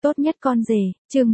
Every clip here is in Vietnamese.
Tốt nhất con rể, chương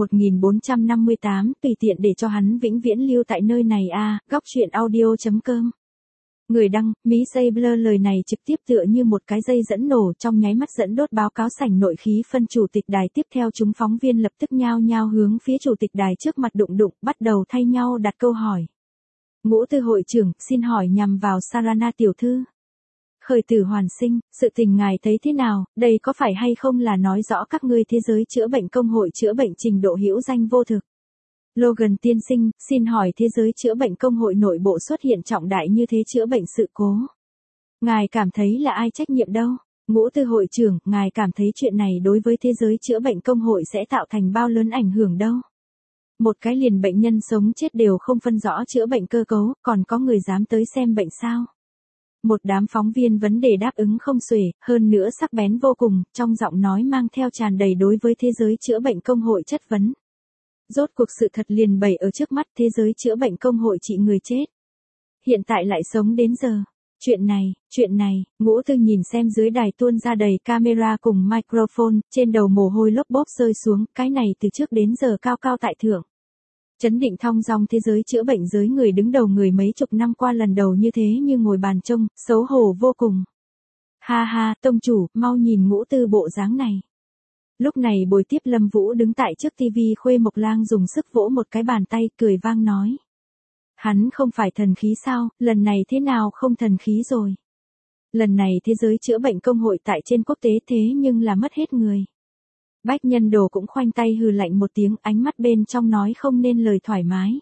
1458, tùy tiện để cho hắn vĩnh viễn lưu tại nơi này a. Góc truyện audio.com. Người đăng, Mỹ Sailor lời này trực tiếp tựa như một cái dây dẫn nổ trong nháy mắt dẫn đốt báo cáo sảnh nội khí phân chủ tịch đài. Tiếp theo chúng phóng viên lập tức nhao nhao hướng phía chủ tịch đài trước mặt đụng, bắt đầu thay nhau đặt câu hỏi. Ngũ Tư hội trưởng, xin hỏi nhằm vào Sarana tiểu thư. Khởi tử hoàn sinh, sự tình ngài thấy thế nào, đây có phải hay không là nói rõ các ngươi thế giới chữa bệnh công hội chữa bệnh trình độ hữu danh vô thực. Logan tiên sinh, xin hỏi thế giới chữa bệnh công hội nội bộ xuất hiện trọng đại như thế chữa bệnh sự cố. Ngài cảm thấy là ai trách nhiệm đâu? Ngũ Tư hội trưởng, ngài cảm thấy chuyện này đối với thế giới chữa bệnh công hội sẽ tạo thành bao lớn ảnh hưởng đâu? Một cái liền bệnh nhân sống chết đều không phân rõ chữa bệnh cơ cấu, còn có người dám tới xem bệnh sao? Một đám phóng viên vấn đề đáp ứng không xuể, hơn nữa sắc bén vô cùng, trong giọng nói mang theo tràn đầy đối với thế giới chữa bệnh công hội chất vấn. Rốt cuộc sự thật liền bày ở trước mắt, thế giới chữa bệnh công hội trị người chết. Hiện tại lại sống đến giờ. Chuyện này, Ngũ Tư nhìn xem dưới đài tuôn ra đầy camera cùng microphone, trên đầu mồ hôi lốp bốp rơi xuống, cái này từ trước đến giờ cao cao tại thượng. Chấn định thong dong thế giới chữa bệnh giới người đứng đầu người mấy chục năm qua lần đầu như thế như ngồi bàn trông, xấu hổ vô cùng. Ha ha, tông chủ, mau nhìn Ngũ Tư bộ dáng này. Lúc này buổi tiếp Lâm Vũ đứng tại trước tivi, Khuê Mộc Lang dùng sức vỗ một cái bàn tay, cười vang nói. Hắn không phải thần khí sao, lần này thế nào không thần khí rồi. Lần này thế giới chữa bệnh công hội tại trên quốc tế thế nhưng là mất hết người. Bách Nhân Đồ cũng khoanh tay hừ lạnh một tiếng, ánh mắt bên trong nói không nên lời thoải mái.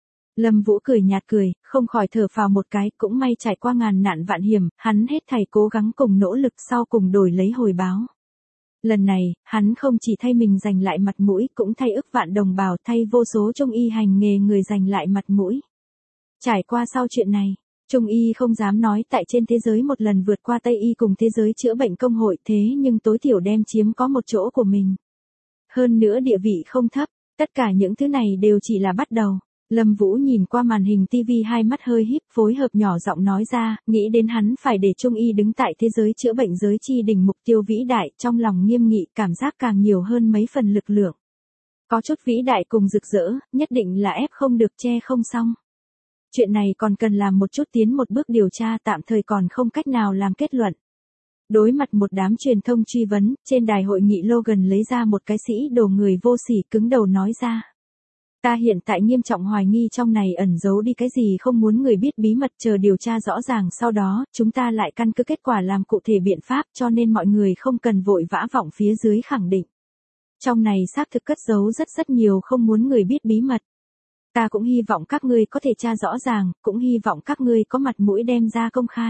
Lâm Vũ cười nhạt cười, không khỏi thở phào một cái, cũng may trải qua ngàn nạn vạn hiểm, hắn hết thảy cố gắng cùng nỗ lực sau cùng đổi lấy hồi báo. Lần này, hắn không chỉ thay mình giành lại mặt mũi, cũng thay ức vạn đồng bào, thay vô số trung y hành nghề người giành lại mặt mũi. Trải qua sau chuyện này, Trung y không dám nói tại trên thế giới một lần vượt qua Tây y cùng thế giới chữa bệnh công hội, thế nhưng tối thiểu đem chiếm có một chỗ của mình. Hơn nữa địa vị không thấp, tất cả những thứ này đều chỉ là bắt đầu. Lâm Vũ nhìn qua màn hình TV, hai mắt hơi híp, phối hợp nhỏ giọng nói ra, nghĩ đến hắn phải để Trung y đứng tại thế giới chữa bệnh giới chi đỉnh mục tiêu vĩ đại, trong lòng nghiêm nghị, cảm giác càng nhiều hơn mấy phần lực lượng. Có chút vĩ đại cùng rực rỡ, nhất định là ép không được che không xong. Chuyện này còn cần làm một chút tiến một bước điều tra, tạm thời còn không cách nào làm kết luận. Đối mặt một đám truyền thông truy vấn, trên đài hội nghị Logan lấy ra một cái sĩ đồ người vô sỉ, cứng đầu nói ra. Ta hiện tại nghiêm trọng hoài nghi trong này ẩn giấu đi cái gì không muốn người biết bí mật, chờ điều tra rõ ràng sau đó, chúng ta lại căn cứ kết quả làm cụ thể biện pháp, cho nên mọi người không cần vội vã vọng phía dưới khẳng định. Trong này xác thực cất giấu rất nhiều không muốn người biết bí mật. Ta cũng hy vọng các ngươi có thể tra rõ ràng, cũng hy vọng các ngươi có mặt mũi đem ra công khai.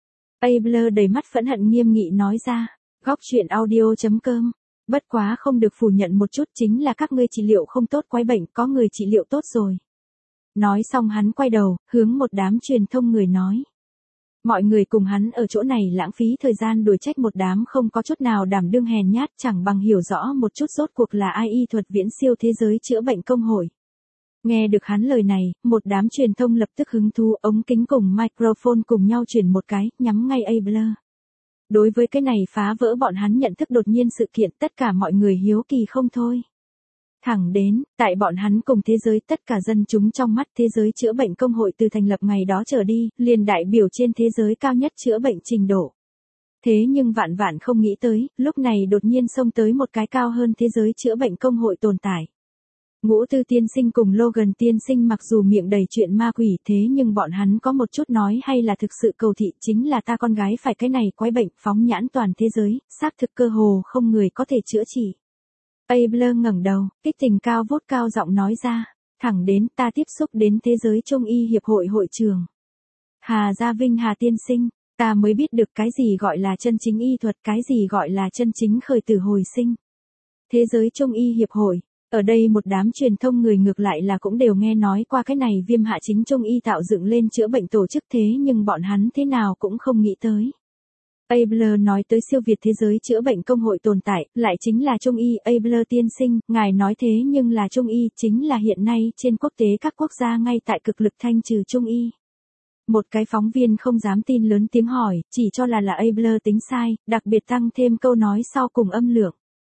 Abler đầy mắt phẫn hận nghiêm nghị nói ra. Góc truyện audio.com. Bất quá không được phủ nhận một chút chính là các ngươi trị liệu không tốt quái bệnh, có người trị liệu tốt rồi. Nói xong hắn quay đầu, hướng một đám truyền thông người nói. Mọi người cùng hắn ở chỗ này lãng phí thời gian đuổi trách một đám không có chút nào đảm đương hèn nhát, chẳng bằng hiểu rõ một chút rốt cuộc là ai y thuật viễn siêu thế giới chữa bệnh công hội. Nghe được hắn lời này, một đám truyền thông lập tức hứng thú, ống kính cùng microphone cùng nhau chuyển một cái, nhắm ngay Abler. Đối với cái này phá vỡ bọn hắn nhận thức đột nhiên sự kiện, tất cả mọi người hiếu kỳ không thôi. Thẳng đến, tại bọn hắn cùng thế giới tất cả dân chúng trong mắt, thế giới chữa bệnh công hội từ thành lập ngày đó trở đi, liền đại biểu trên thế giới cao nhất chữa bệnh trình độ. Thế nhưng vạn vạn không nghĩ tới, lúc này đột nhiên xông tới một cái cao hơn thế giới chữa bệnh công hội tồn tại. Ngũ Tư tiên sinh cùng Logan tiên sinh mặc dù miệng đầy chuyện ma quỷ, thế nhưng bọn hắn có một chút nói hay là thực sự cầu thị, chính là ta con gái phải cái này quái bệnh, phóng nhãn toàn thế giới, xác thực cơ hồ không người có thể chữa trị. Abler ngẩng đầu, kích tình cao vút cao giọng nói ra, thẳng đến ta tiếp xúc đến thế giới Trung y hiệp hội hội trưởng Hà Gia Vinh Hà tiên sinh, ta mới biết được cái gì gọi là chân chính y thuật, cái gì gọi là chân chính khởi tử hồi sinh. Thế giới Trung y hiệp hội. Ở đây một đám truyền thông người ngược lại là cũng đều nghe nói qua cái này Viêm Hạ Chính Trung y tạo dựng lên chữa bệnh tổ chức, thế nhưng bọn hắn thế nào cũng không nghĩ tới. Abler nói tới siêu việt thế giới chữa bệnh công hội tồn tại, lại chính là Trung y. Abler tiên sinh, ngài nói thế nhưng là Trung y chính là hiện nay trên quốc tế các quốc gia ngay tại cực lực thanh trừ Trung y. Một cái phóng viên không dám tin lớn tiếng hỏi, chỉ cho là Abler tính sai, đặc biệt tăng thêm câu nói sau cùng âm lượng.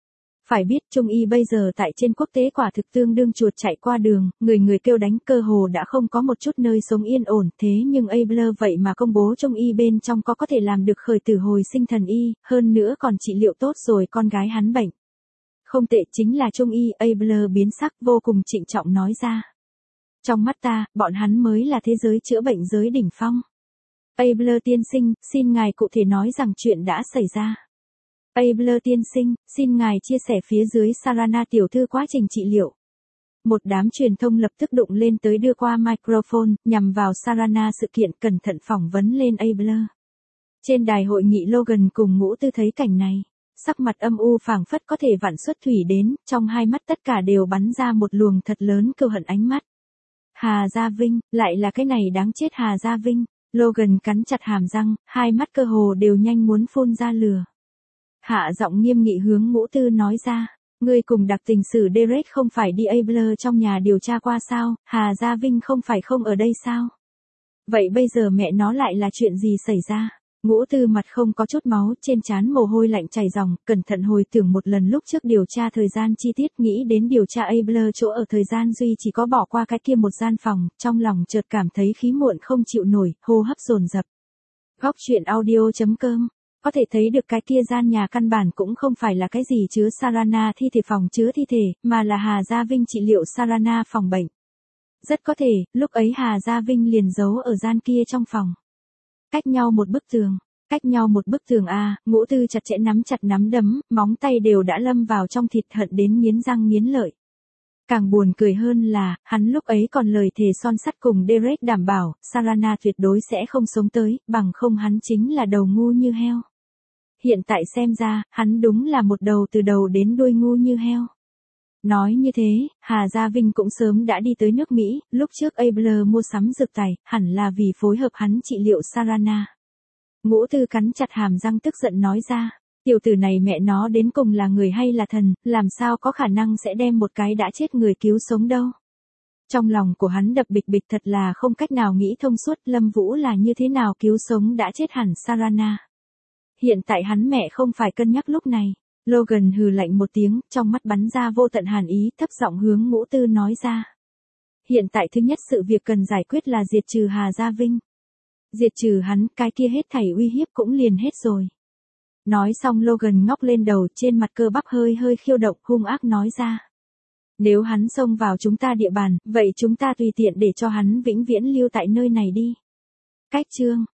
Phải biết Trung Y bây giờ tại trên quốc tế quả thực tương đương chuột chạy qua đường, người người kêu đánh, cơ hồ đã không có một chút nơi sống yên ổn, thế nhưng Abler vậy mà công bố Trung Y bên trong có thể làm được khởi tử hồi sinh thần y, hơn nữa còn trị liệu tốt rồi con gái hắn bệnh. Không tệ, chính là Trung Y. Abler biến sắc vô cùng trịnh trọng nói ra. Trong mắt ta, bọn hắn mới là thế giới chữa bệnh giới đỉnh phong. Abler tiên sinh, xin ngài cụ thể nói rằng chuyện đã xảy ra. Abler tiên sinh, xin ngài chia sẻ phía dưới Sarana tiểu thư quá trình trị liệu. Một đám truyền thông lập tức đụng lên tới đưa qua microphone, nhằm vào Sarana sự kiện, cẩn thận phỏng vấn lên Abler. Trên đài hội nghị Logan cùng Ngũ Tư thấy cảnh này, sắc mặt âm u phảng phất có thể vạn xuất thủy đến, trong hai mắt tất cả đều bắn ra một luồng thật lớn cừu hận ánh mắt. Hà Gia Vinh, lại là cái này đáng chết Hà Gia Vinh. Logan cắn chặt hàm răng, hai mắt cơ hồ đều nhanh muốn phun ra lửa. Hạ giọng nghiêm nghị hướng Ngũ Tư nói ra, ngươi cùng đặc tình sử Derek không phải đi Abler trong nhà điều tra qua sao, Hà Gia Vinh không phải không ở đây sao? Vậy bây giờ mẹ nó lại là chuyện gì xảy ra? Ngũ Tư mặt không có chút máu, trên trán mồ hôi lạnh chảy ròng, cẩn thận hồi tưởng một lần lúc trước điều tra thời gian chi tiết, nghĩ đến điều tra Abler chỗ ở thời gian duy chỉ có bỏ qua cái kia một gian phòng, trong lòng chợt cảm thấy khí muộn không chịu nổi, hô hấp dồn dập. Góc truyện audio.com. Có thể thấy được cái kia gian nhà căn bản cũng không phải là cái gì chứa Sarana thi thể phòng chứa thi thể, mà là Hà Gia Vinh trị liệu Sarana phòng bệnh. Rất có thể, lúc ấy Hà Gia Vinh liền giấu ở gian kia trong phòng. Cách nhau một bức tường a. Ngũ Tư chặt chẽ nắm chặt nắm đấm, móng tay đều đã lâm vào trong thịt, hận đến nghiến răng nghiến lợi. Càng buồn cười hơn là, hắn lúc ấy còn lời thề son sắt cùng Derek đảm bảo, Sarana tuyệt đối sẽ không sống tới, bằng không hắn chính là đầu ngu như heo. Hiện tại xem ra, hắn đúng là một đầu từ đầu đến đuôi ngu như heo. Nói như thế, Hà Gia Vinh cũng sớm đã đi tới nước Mỹ, lúc trước Abler mua sắm dược tài, hẳn là vì phối hợp hắn trị liệu Sarana. Ngũ Tư cắn chặt hàm răng tức giận nói ra, tiểu tử này mẹ nó đến cùng là người hay là thần, làm sao có khả năng sẽ đem một cái đã chết người cứu sống đâu. Trong lòng của hắn đập bịch bịch, thật là không cách nào nghĩ thông suốt Lâm Vũ là như thế nào cứu sống đã chết hẳn Sarana. Hiện tại hắn mẹ không phải cân nhắc lúc này. Logan hừ lạnh một tiếng, trong mắt bắn ra vô tận hàn ý, thấp giọng hướng Ngũ Tư nói ra. Hiện tại thứ nhất sự việc cần giải quyết là diệt trừ Hà Gia Vinh. Diệt trừ hắn, cái kia hết thảy uy hiếp cũng liền hết rồi. Nói xong Logan ngóc lên đầu, trên mặt cơ bắp hơi khiêu động, hung ác nói ra. Nếu hắn xông vào chúng ta địa bàn, vậy chúng ta tùy tiện để cho hắn vĩnh viễn lưu tại nơi này đi. Cách chương